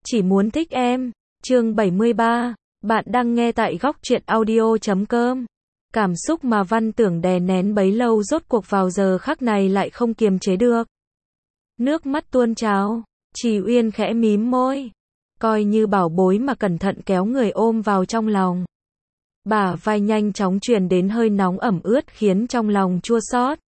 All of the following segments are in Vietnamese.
Chỉ muốn thích em. Chương 73. Bạn đang nghe tại góc truyện audio.com. Cảm xúc mà Văn Tưởng đè nén bấy lâu rốt cuộc vào giờ khắc này lại không kiềm chế được. Nước mắt tuôn trào. Trì Uyên khẽ mím môi, coi như bảo bối mà cẩn thận kéo người ôm vào trong lòng. Bả vai nhanh chóng truyền đến hơi nóng ẩm ướt khiến trong lòng chua xót.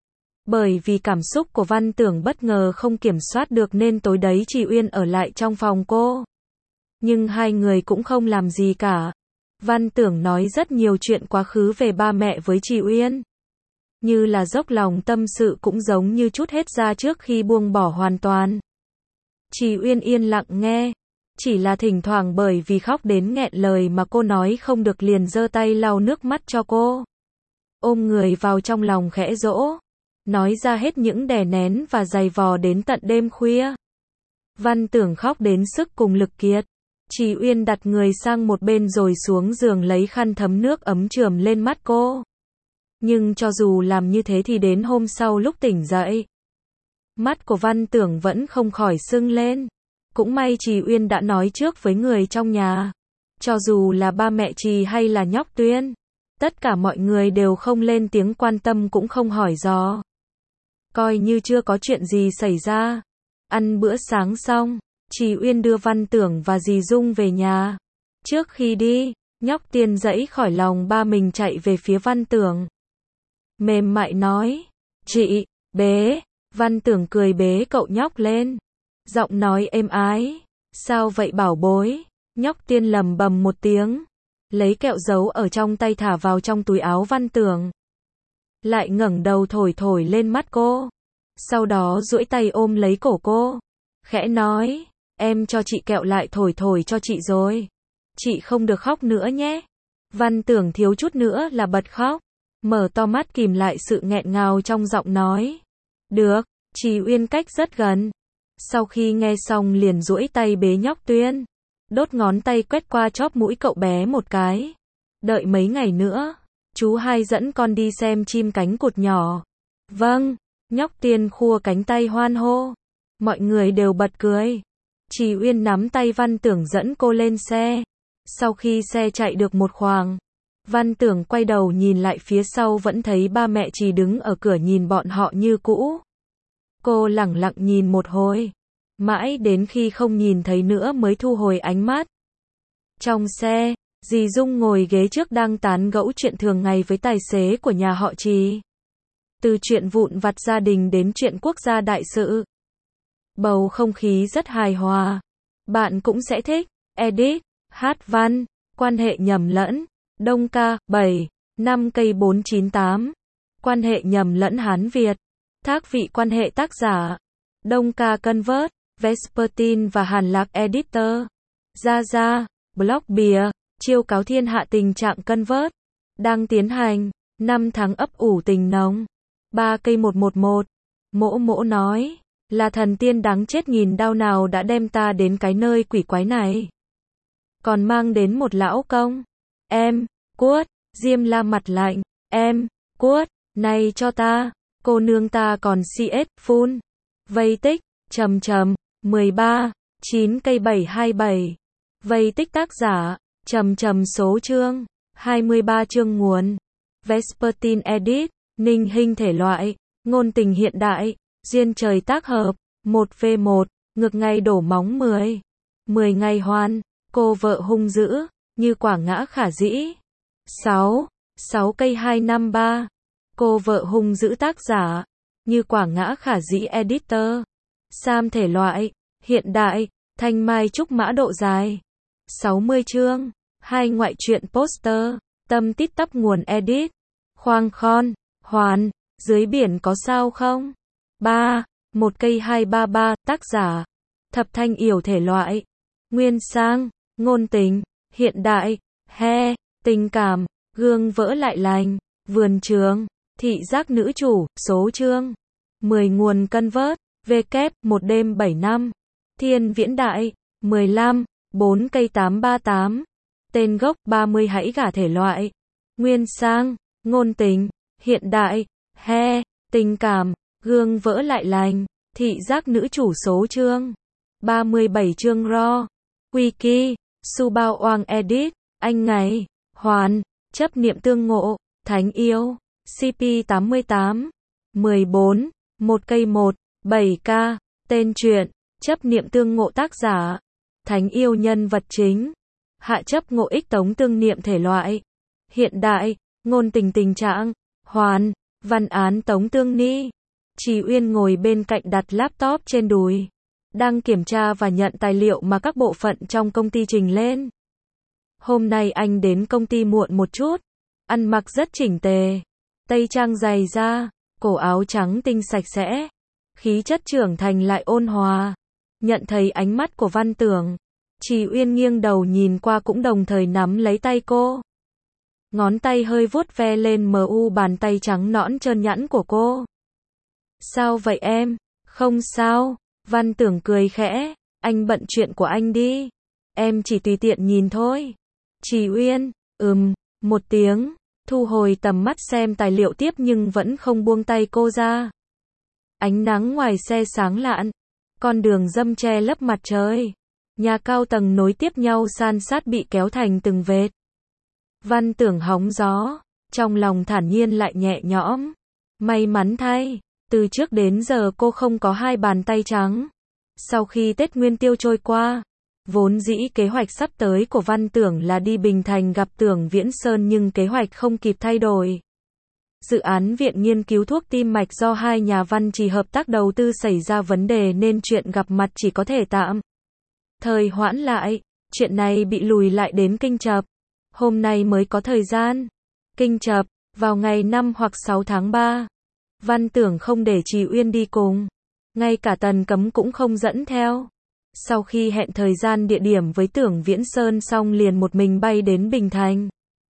Bởi vì cảm xúc của Văn Tưởng bất ngờ không kiểm soát được nên tối đấy Trì Uyên ở lại trong phòng cô. Nhưng hai người cũng không làm gì cả. Văn Tưởng nói rất nhiều chuyện quá khứ về ba mẹ với Trì Uyên. Như là dốc lòng tâm sự cũng giống như trút hết ra trước khi buông bỏ hoàn toàn. Trì Uyên yên lặng nghe. Chỉ là thỉnh thoảng bởi vì khóc đến nghẹn lời mà cô nói không được liền giơ tay lau nước mắt cho cô. Ôm người vào trong lòng khẽ dỗ. Nói ra hết những đè nén và giày vò đến tận đêm khuya. Văn Tưởng khóc đến sức cùng lực kiệt. Trì Uyên đặt người sang một bên rồi xuống giường lấy khăn thấm nước ấm chườm lên mắt cô. Nhưng cho dù làm như thế thì đến hôm sau lúc tỉnh dậy, mắt của Văn Tưởng vẫn không khỏi sưng lên. Cũng may Trì Uyên đã nói trước với người trong nhà. Cho dù là ba mẹ Trì hay là nhóc Tuyên, tất cả mọi người đều không lên tiếng quan tâm cũng không hỏi dò. Coi như chưa có chuyện gì xảy ra. Ăn bữa sáng xong, Trì Uyên đưa Văn Tưởng và dì Dung về nhà. Trước khi đi, nhóc Tiên dãy khỏi lòng ba mình chạy về phía Văn Tưởng. Mềm mại nói, chị, bế. Văn Tưởng cười bế cậu nhóc lên. Giọng nói êm ái, sao vậy bảo bối? Nhóc Tiên lầm bầm một tiếng, lấy kẹo giấu ở trong tay thả vào trong túi áo Văn Tưởng. Lại ngẩng đầu thổi thổi lên mắt cô. Sau đó duỗi tay ôm lấy cổ cô. Khẽ nói, em cho chị kẹo lại thổi thổi cho chị rồi. Chị không được khóc nữa nhé. Văn Tưởng thiếu chút nữa là bật khóc. Mở to mắt kìm lại sự nghẹn ngào trong giọng nói. Được. Trì Uyên cách rất gần. Sau khi nghe xong liền duỗi tay bế nhóc Tuyên. Đốt ngón tay quét qua chóp mũi cậu bé một cái. Đợi mấy ngày nữa, chú hai dẫn con đi xem chim cánh cụt nhỏ. Vâng. Nhóc Tiên khua cánh tay hoan hô. Mọi người đều bật cười. Trì Uyên nắm tay Văn Tưởng dẫn cô lên xe. Sau khi xe chạy được một khoảng, Văn Tưởng quay đầu nhìn lại phía sau vẫn thấy ba mẹ Trì đứng ở cửa nhìn bọn họ như cũ. Cô lẳng lặng nhìn một hồi, mãi đến khi không nhìn thấy nữa mới thu hồi ánh mắt. Trong xe, dì Dung ngồi ghế trước đang tán gẫu chuyện thường ngày với tài xế của nhà họ Trì. Từ chuyện vụn vặt gia đình đến chuyện quốc gia đại sự. Bầu không khí rất hài hòa. Bạn cũng sẽ thích. Edit, hát văn, quan hệ nhầm lẫn, Đông ca, 7, 5 cây 498. Quan hệ nhầm lẫn Hán Việt. Thác vị quan hệ tác giả. Đông ca Convert, Vespertine và Hàn Lạc Editor. Gia, blog bìa, chiêu cáo thiên hạ tình trạng Convert. Đang tiến hành, 5 tháng ấp ủ tình nồng. 3 cây 111. Mỗ mỗ nói, là thần tiên đáng chết nghìn đao nào đã đem ta đến cái nơi quỷ quái này. Còn mang đến một lão công. Em, cuốt, Diêm La mặt lạnh, em, cuốt, này cho ta, cô nương ta còn CS, phun. Vây tích, 13, 9 cây 727. Vây tích tác giả, số chương, 23 chương nguồn. Vespertine Edit, Ninh Hinh thể loại, ngôn tình hiện đại, duyên trời tác hợp, 1v1, ngược ngày đổ móng 10. 10 ngày hoan, cô vợ hung dữ, như quả ngã khả dĩ. 6 cây 253. Cô vợ hung dữ tác giả, như quả ngã khả dĩ editor. Sam thể loại, hiện đại, thanh mai trúc mã độ dài. 60 chương, 2 ngoại truyện poster, tâm tít tắp nguồn edit. Khoang khon, hoàn, dưới biển có sao không? 1 cây 233, tác giả, thập thanh yểu thể loại, nguyên sang, ngôn tình, hiện đại, he, tình cảm, gương vỡ lại lành, vườn trường, thị giác nữ chủ, số chương, 10 nguồn Convert, W, 1 đêm 7 năm, thiên viễn đại, 15, 4 cây 838, tên gốc 30 hãy gả thể loại, nguyên sang, ngôn tình, hiện đại, he, tình cảm, gương vỡ lại lành, thị giác nữ chủ số chương, 37 chương Raw, Wiki, Subao Oang Edit, Anh Ngày, Hoàn, Chấp niệm tương ngộ, Thánh yêu, CP88, 14, 1 cây 1, 7K, tên truyện, Chấp niệm tương ngộ tác giả, Thánh yêu nhân vật chính, hạ chấp ngộ ích tống tương niệm thể loại, hiện đại, ngôn tình tình trạng, Hoàn, văn án tống tương ni. Trì Uyên ngồi bên cạnh đặt laptop trên đùi, đang kiểm tra và nhận tài liệu mà các bộ phận trong công ty trình lên. Hôm nay anh đến công ty muộn một chút, ăn mặc rất chỉnh tề, tây trang dày da, cổ áo trắng tinh sạch sẽ, khí chất trưởng thành lại ôn hòa. Nhận thấy ánh mắt của Văn Tưởng, Trì Uyên nghiêng đầu nhìn qua cũng đồng thời nắm lấy tay cô. Ngón tay hơi vuốt ve lên bàn tay trắng nõn trơn nhẵn của cô. Sao vậy em? Không sao, Văn Tưởng cười khẽ, anh bận chuyện của anh đi. Em chỉ tùy tiện nhìn thôi. Trì Uyên, một tiếng, thu hồi tầm mắt xem tài liệu tiếp nhưng vẫn không buông tay cô ra. Ánh nắng ngoài xe sáng lạn, con đường râm che lấp mặt trời. Nhà cao tầng nối tiếp nhau san sát bị kéo thành từng vệt. Văn Tưởng hóng gió, trong lòng thản nhiên lại nhẹ nhõm. May mắn thay, từ trước đến giờ cô không có hai bàn tay trắng. Sau khi Tết Nguyên Tiêu trôi qua, vốn dĩ kế hoạch sắp tới của Văn Tưởng là đi Bình Thành gặp Tưởng Viễn Sơn nhưng kế hoạch không kịp thay đổi. Dự án viện nghiên cứu thuốc tim mạch do hai nhà văn trì hợp tác đầu tư xảy ra vấn đề nên chuyện gặp mặt chỉ có thể tạm thời hoãn lại. Chuyện này bị lùi lại đến Kinh Chập. Hôm nay mới có thời gian. Kinh Chập, vào ngày 5 hoặc 6 tháng 3. Văn Tưởng không để Trì Uyên đi cùng. Ngay cả Tần Cấm cũng không dẫn theo. Sau khi hẹn thời gian địa điểm với Tưởng Viễn Sơn xong liền một mình bay đến Bình Thành.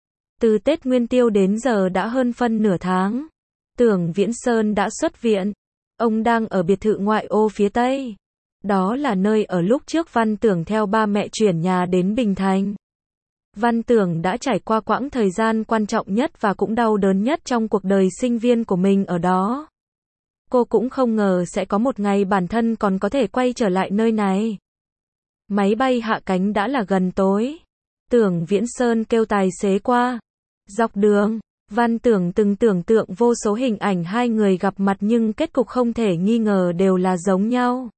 Từ Tết Nguyên Tiêu đến giờ đã hơn phân nửa tháng. Tưởng Viễn Sơn đã xuất viện. Ông đang ở biệt thự ngoại ô phía Tây. Đó là nơi ở lúc trước Văn Tưởng theo ba mẹ chuyển nhà đến Bình Thành. Văn Tưởng đã trải qua quãng thời gian quan trọng nhất và cũng đau đớn nhất trong cuộc đời sinh viên của mình ở đó. Cô cũng không ngờ sẽ có một ngày bản thân còn có thể quay trở lại nơi này. Máy bay hạ cánh đã là gần tối. Tưởng Viễn Sơn kêu tài xế qua. Dọc đường, Văn Tưởng từng tưởng tượng vô số hình ảnh hai người gặp mặt nhưng kết cục không thể nghi ngờ đều là giống nhau.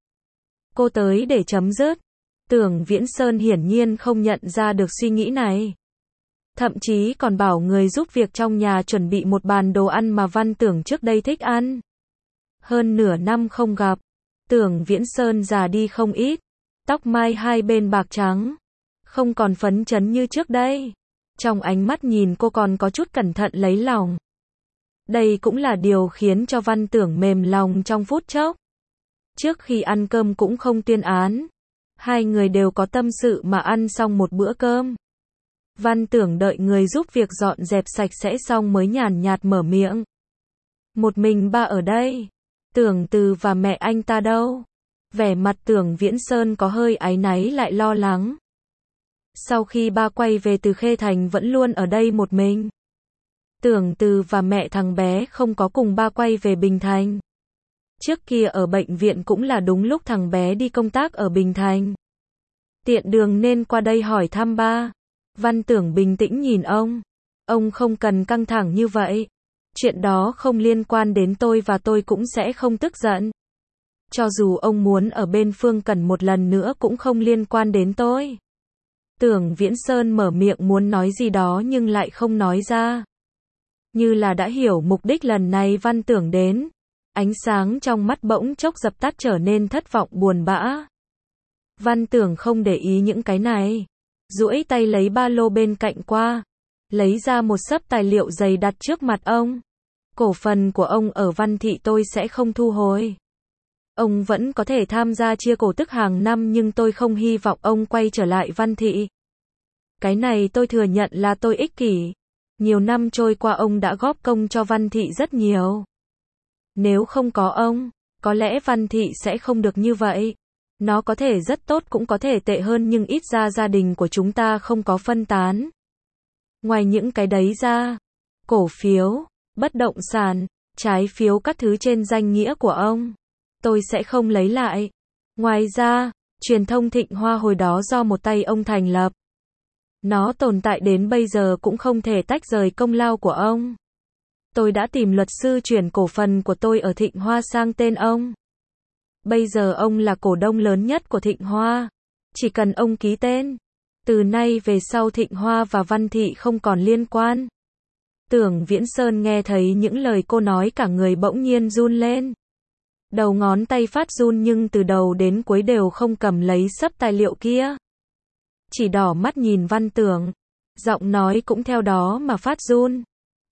Cô tới để chấm dứt. Tưởng Viễn Sơn hiển nhiên không nhận ra được suy nghĩ này. Thậm chí còn bảo người giúp việc trong nhà chuẩn bị một bàn đồ ăn mà Văn Tưởng trước đây thích ăn. Hơn nửa năm không gặp, Tưởng Viễn Sơn già đi không ít. Tóc mai hai bên bạc trắng. Không còn phấn chấn như trước đây. Trong ánh mắt nhìn cô còn có chút cẩn thận lấy lòng. Đây cũng là điều khiến cho Văn Tưởng mềm lòng trong phút chốc. Trước khi ăn cơm cũng không tuyên án. Hai người đều có tâm sự mà ăn xong một bữa cơm. Văn Tưởng đợi người giúp việc dọn dẹp sạch sẽ xong mới nhàn nhạt mở miệng. Một mình ba ở đây. Tưởng Từ và mẹ anh ta đâu? Vẻ mặt Tưởng Viễn Sơn có hơi áy náy lại lo lắng. Sau khi ba quay về từ Khê Thành vẫn luôn ở đây một mình. Tưởng Từ và mẹ thằng bé không có cùng ba quay về Bình Thành. Trước kia ở bệnh viện cũng là đúng lúc thằng bé đi công tác ở Bình Thành. Tiện đường nên qua đây hỏi thăm ba. Văn Tưởng bình tĩnh nhìn ông. Ông không cần căng thẳng như vậy. Chuyện đó không liên quan đến tôi và tôi cũng sẽ không tức giận. Cho dù ông muốn ở bên Phương Cẩn một lần nữa cũng không liên quan đến tôi. Tưởng Viễn Sơn mở miệng muốn nói gì đó nhưng lại không nói ra. Như là đã hiểu mục đích lần này Văn Tưởng đến. Ánh sáng trong mắt bỗng chốc dập tắt trở nên thất vọng buồn bã. Văn Tưởng không để ý những cái này. Duỗi tay lấy ba lô bên cạnh qua. Lấy ra một xấp tài liệu dày đặt trước mặt ông. Cổ phần của ông ở Văn Thị tôi sẽ không thu hồi. Ông vẫn có thể tham gia chia cổ tức hàng năm nhưng tôi không hy vọng ông quay trở lại Văn Thị. Cái này tôi thừa nhận là tôi ích kỷ. Nhiều năm trôi qua ông đã góp công cho Văn Thị rất nhiều. Nếu không có ông, có lẽ Văn Thị sẽ không được như vậy. Nó có thể rất tốt cũng có thể tệ hơn nhưng ít ra gia đình của chúng ta không có phân tán. Ngoài những cái đấy ra, cổ phiếu, bất động sản, trái phiếu các thứ trên danh nghĩa của ông, tôi sẽ không lấy lại. Ngoài ra, Truyền thông Thịnh Hoa hồi đó do một tay ông thành lập. Nó tồn tại đến bây giờ cũng không thể tách rời công lao của ông. Tôi đã tìm luật sư chuyển cổ phần của tôi ở Thịnh Hoa sang tên ông. Bây giờ ông là cổ đông lớn nhất của Thịnh Hoa. Chỉ cần ông ký tên, từ nay về sau Thịnh Hoa và Văn Thị không còn liên quan. Tưởng Viễn Sơn nghe thấy những lời cô nói cả người bỗng nhiên run lên. Đầu ngón tay phát run nhưng từ đầu đến cuối đều không cầm lấy xấp tài liệu kia. Chỉ đỏ mắt nhìn Văn Tưởng. Giọng nói cũng theo đó mà phát run.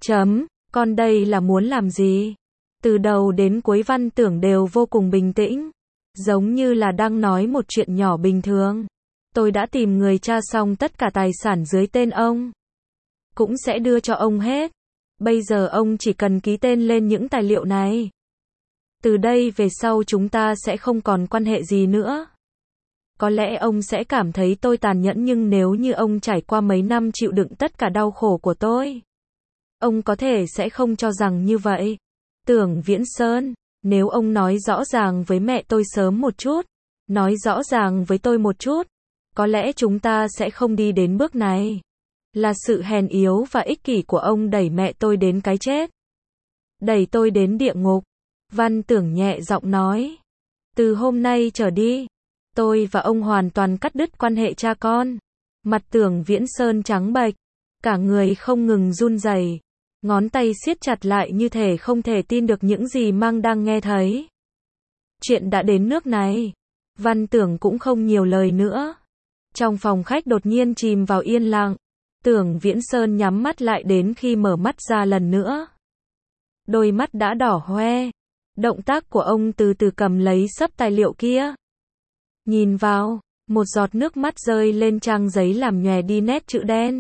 Con đây là muốn làm gì? Từ đầu đến cuối Văn Tưởng đều vô cùng bình tĩnh. Giống như là đang nói một chuyện nhỏ bình thường. Tôi đã tìm người tra xong tất cả tài sản dưới tên ông. Cũng sẽ đưa cho ông hết. Bây giờ ông chỉ cần ký tên lên những tài liệu này. Từ đây về sau chúng ta sẽ không còn quan hệ gì nữa. Có lẽ ông sẽ cảm thấy tôi tàn nhẫn nhưng nếu như ông trải qua mấy năm chịu đựng tất cả đau khổ của tôi, ông có thể sẽ không cho rằng như vậy. Tưởng Viễn Sơn, nếu ông nói rõ ràng với mẹ tôi sớm một chút, nói rõ ràng với tôi một chút, có lẽ chúng ta sẽ không đi đến bước này. Là sự hèn yếu và ích kỷ của ông đẩy mẹ tôi đến cái chết. Đẩy tôi đến địa ngục. Văn Tưởng nhẹ giọng nói. Từ hôm nay trở đi, tôi và ông hoàn toàn cắt đứt quan hệ cha con. Mặt Tưởng Viễn Sơn trắng bệch, cả người không ngừng run rẩy, ngón tay siết chặt lại như thể không thể tin được những gì Mang đang nghe thấy. Chuyện đã đến nước này, Văn Tưởng cũng không nhiều lời nữa. Trong phòng khách đột nhiên chìm vào yên lặng. Tưởng Viễn Sơn nhắm mắt lại đến khi mở mắt ra lần nữa. Đôi mắt đã đỏ hoe. Động tác của ông từ từ cầm lấy xấp tài liệu kia. Nhìn vào, một giọt nước mắt rơi lên trang giấy làm nhòe đi nét chữ đen.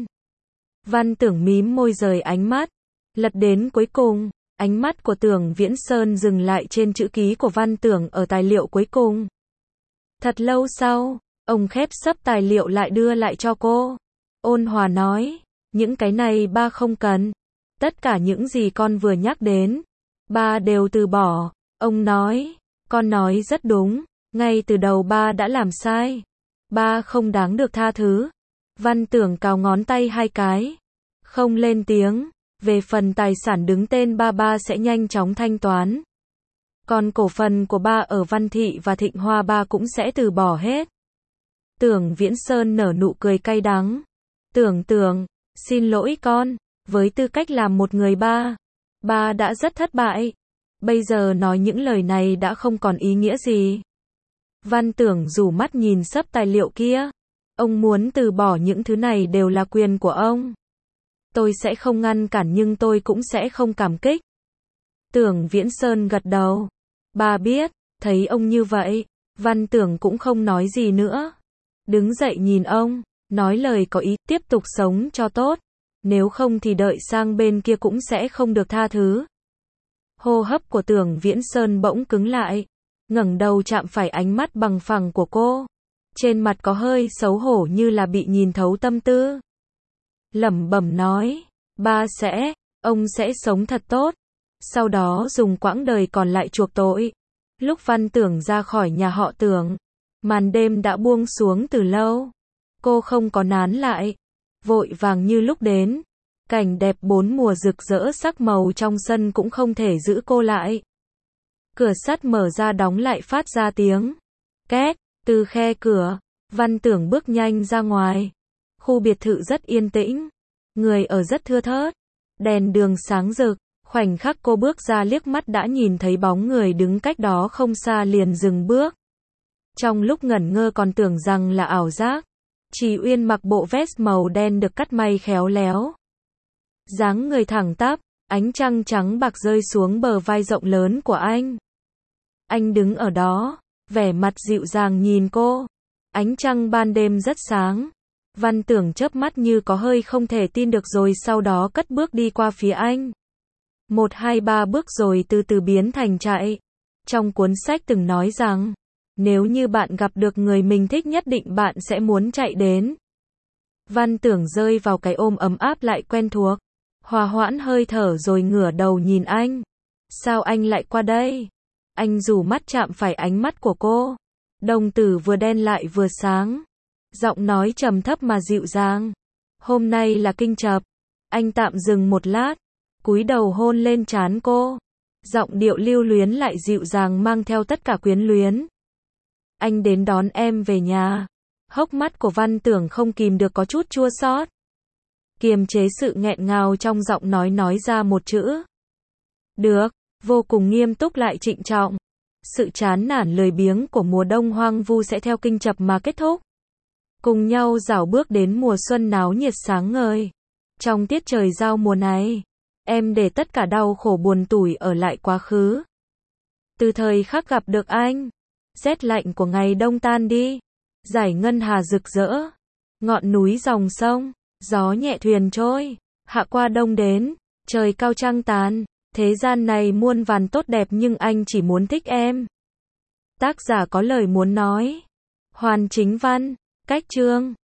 Văn Tưởng mím môi rời ánh mắt. Lật đến cuối cùng, ánh mắt của Tưởng Viễn Sơn dừng lại trên chữ ký của Văn Tưởng ở tài liệu cuối cùng. Thật lâu sau, ông khép xấp tài liệu lại đưa lại cho cô. Ôn hòa nói, những cái này ba không cần. Tất cả những gì con vừa nhắc đến, ba đều từ bỏ. Ông nói, con nói rất đúng, ngay từ đầu ba đã làm sai. Ba không đáng được tha thứ. Văn Tưởng cào ngón tay hai cái, không lên tiếng. Về phần tài sản đứng tên ba sẽ nhanh chóng thanh toán. Còn cổ phần của ba ở Văn Thị và Thịnh Hoa ba cũng sẽ từ bỏ hết. Tưởng Viễn Sơn nở nụ cười cay đắng. Tưởng, xin lỗi con, với tư cách làm một người ba đã rất thất bại. Bây giờ nói những lời này đã không còn ý nghĩa gì. Văn Tưởng rủ mắt nhìn xấp tài liệu kia. Ông muốn từ bỏ những thứ này đều là quyền của ông. Tôi sẽ không ngăn cản nhưng tôi cũng sẽ không cảm kích. Tưởng Viễn Sơn gật đầu. Ba biết, thấy ông như vậy, Văn Tưởng cũng không nói gì nữa. Đứng dậy nhìn ông, nói lời có ý, tiếp tục sống cho tốt. Nếu không thì đợi sang bên kia cũng sẽ không được tha thứ. Hô hấp của Tưởng Viễn Sơn bỗng cứng lại. Ngẩng đầu chạm phải ánh mắt bằng phẳng của cô. Trên mặt có hơi xấu hổ như là bị nhìn thấu tâm tư. Lẩm bẩm nói, ông sẽ sống thật tốt. Sau đó dùng quãng đời còn lại chuộc tội. Lúc Văn Tưởng ra khỏi nhà họ Tưởng, màn đêm đã buông xuống từ lâu. Cô không có nán lại, vội vàng như lúc đến. Cảnh đẹp bốn mùa rực rỡ sắc màu trong sân cũng không thể giữ cô lại. Cửa sắt mở ra đóng lại phát ra tiếng két. Từ khe cửa, Văn Tưởng bước nhanh ra ngoài. Khu biệt thự rất yên tĩnh, người ở rất thưa thớt, đèn đường sáng rực. Khoảnh khắc cô bước ra liếc mắt đã nhìn thấy bóng người đứng cách đó không xa liền dừng bước. Trong lúc ngẩn ngơ còn tưởng rằng là ảo giác, Trì Uyên mặc bộ vest màu đen được cắt may khéo léo. Dáng người thẳng tắp, ánh trăng trắng bạc rơi xuống bờ vai rộng lớn của anh. Anh đứng ở đó, vẻ mặt dịu dàng nhìn cô. Ánh trăng ban đêm rất sáng. Văn Tưởng chớp mắt như có hơi không thể tin được rồi sau đó cất bước đi qua phía anh. 1, 2, 3 bước rồi từ từ biến thành chạy. Trong cuốn sách từng nói rằng, nếu như bạn gặp được người mình thích nhất định bạn sẽ muốn chạy đến. Văn Tưởng rơi vào cái ôm ấm áp lại quen thuộc. Hòa hoãn hơi thở rồi ngửa đầu nhìn anh. Sao anh lại qua đây? Anh rủ mắt chạm phải ánh mắt của cô. Đồng tử vừa đen lại vừa sáng. Giọng nói trầm thấp mà dịu dàng. Hôm nay là kinh chập. Anh tạm dừng một lát, cúi đầu hôn lên trán cô. Giọng điệu lưu luyến lại dịu dàng mang theo tất cả quyến luyến. Anh đến đón em về nhà. Hốc mắt của Văn Tưởng không kìm được có chút chua xót. Kiềm chế sự nghẹn ngào trong giọng nói ra một chữ. Được, vô cùng nghiêm túc lại trịnh trọng. Sự chán nản lười biếng của mùa đông hoang vu sẽ theo kinh chập mà kết thúc. Cùng nhau rảo bước đến mùa xuân náo nhiệt sáng ngời. Trong tiết trời giao mùa này, em để tất cả đau khổ buồn tủi ở lại quá khứ. Từ thời khắc gặp được anh, rét lạnh của ngày đông tan đi, dải ngân hà rực rỡ, ngọn núi dòng sông, gió nhẹ thuyền trôi, hạ qua đông đến, trời cao trăng tàn, thế gian này muôn vàn tốt đẹp nhưng anh chỉ muốn thích em. Tác giả có lời muốn nói. Hoàn Chính Văn, cách chương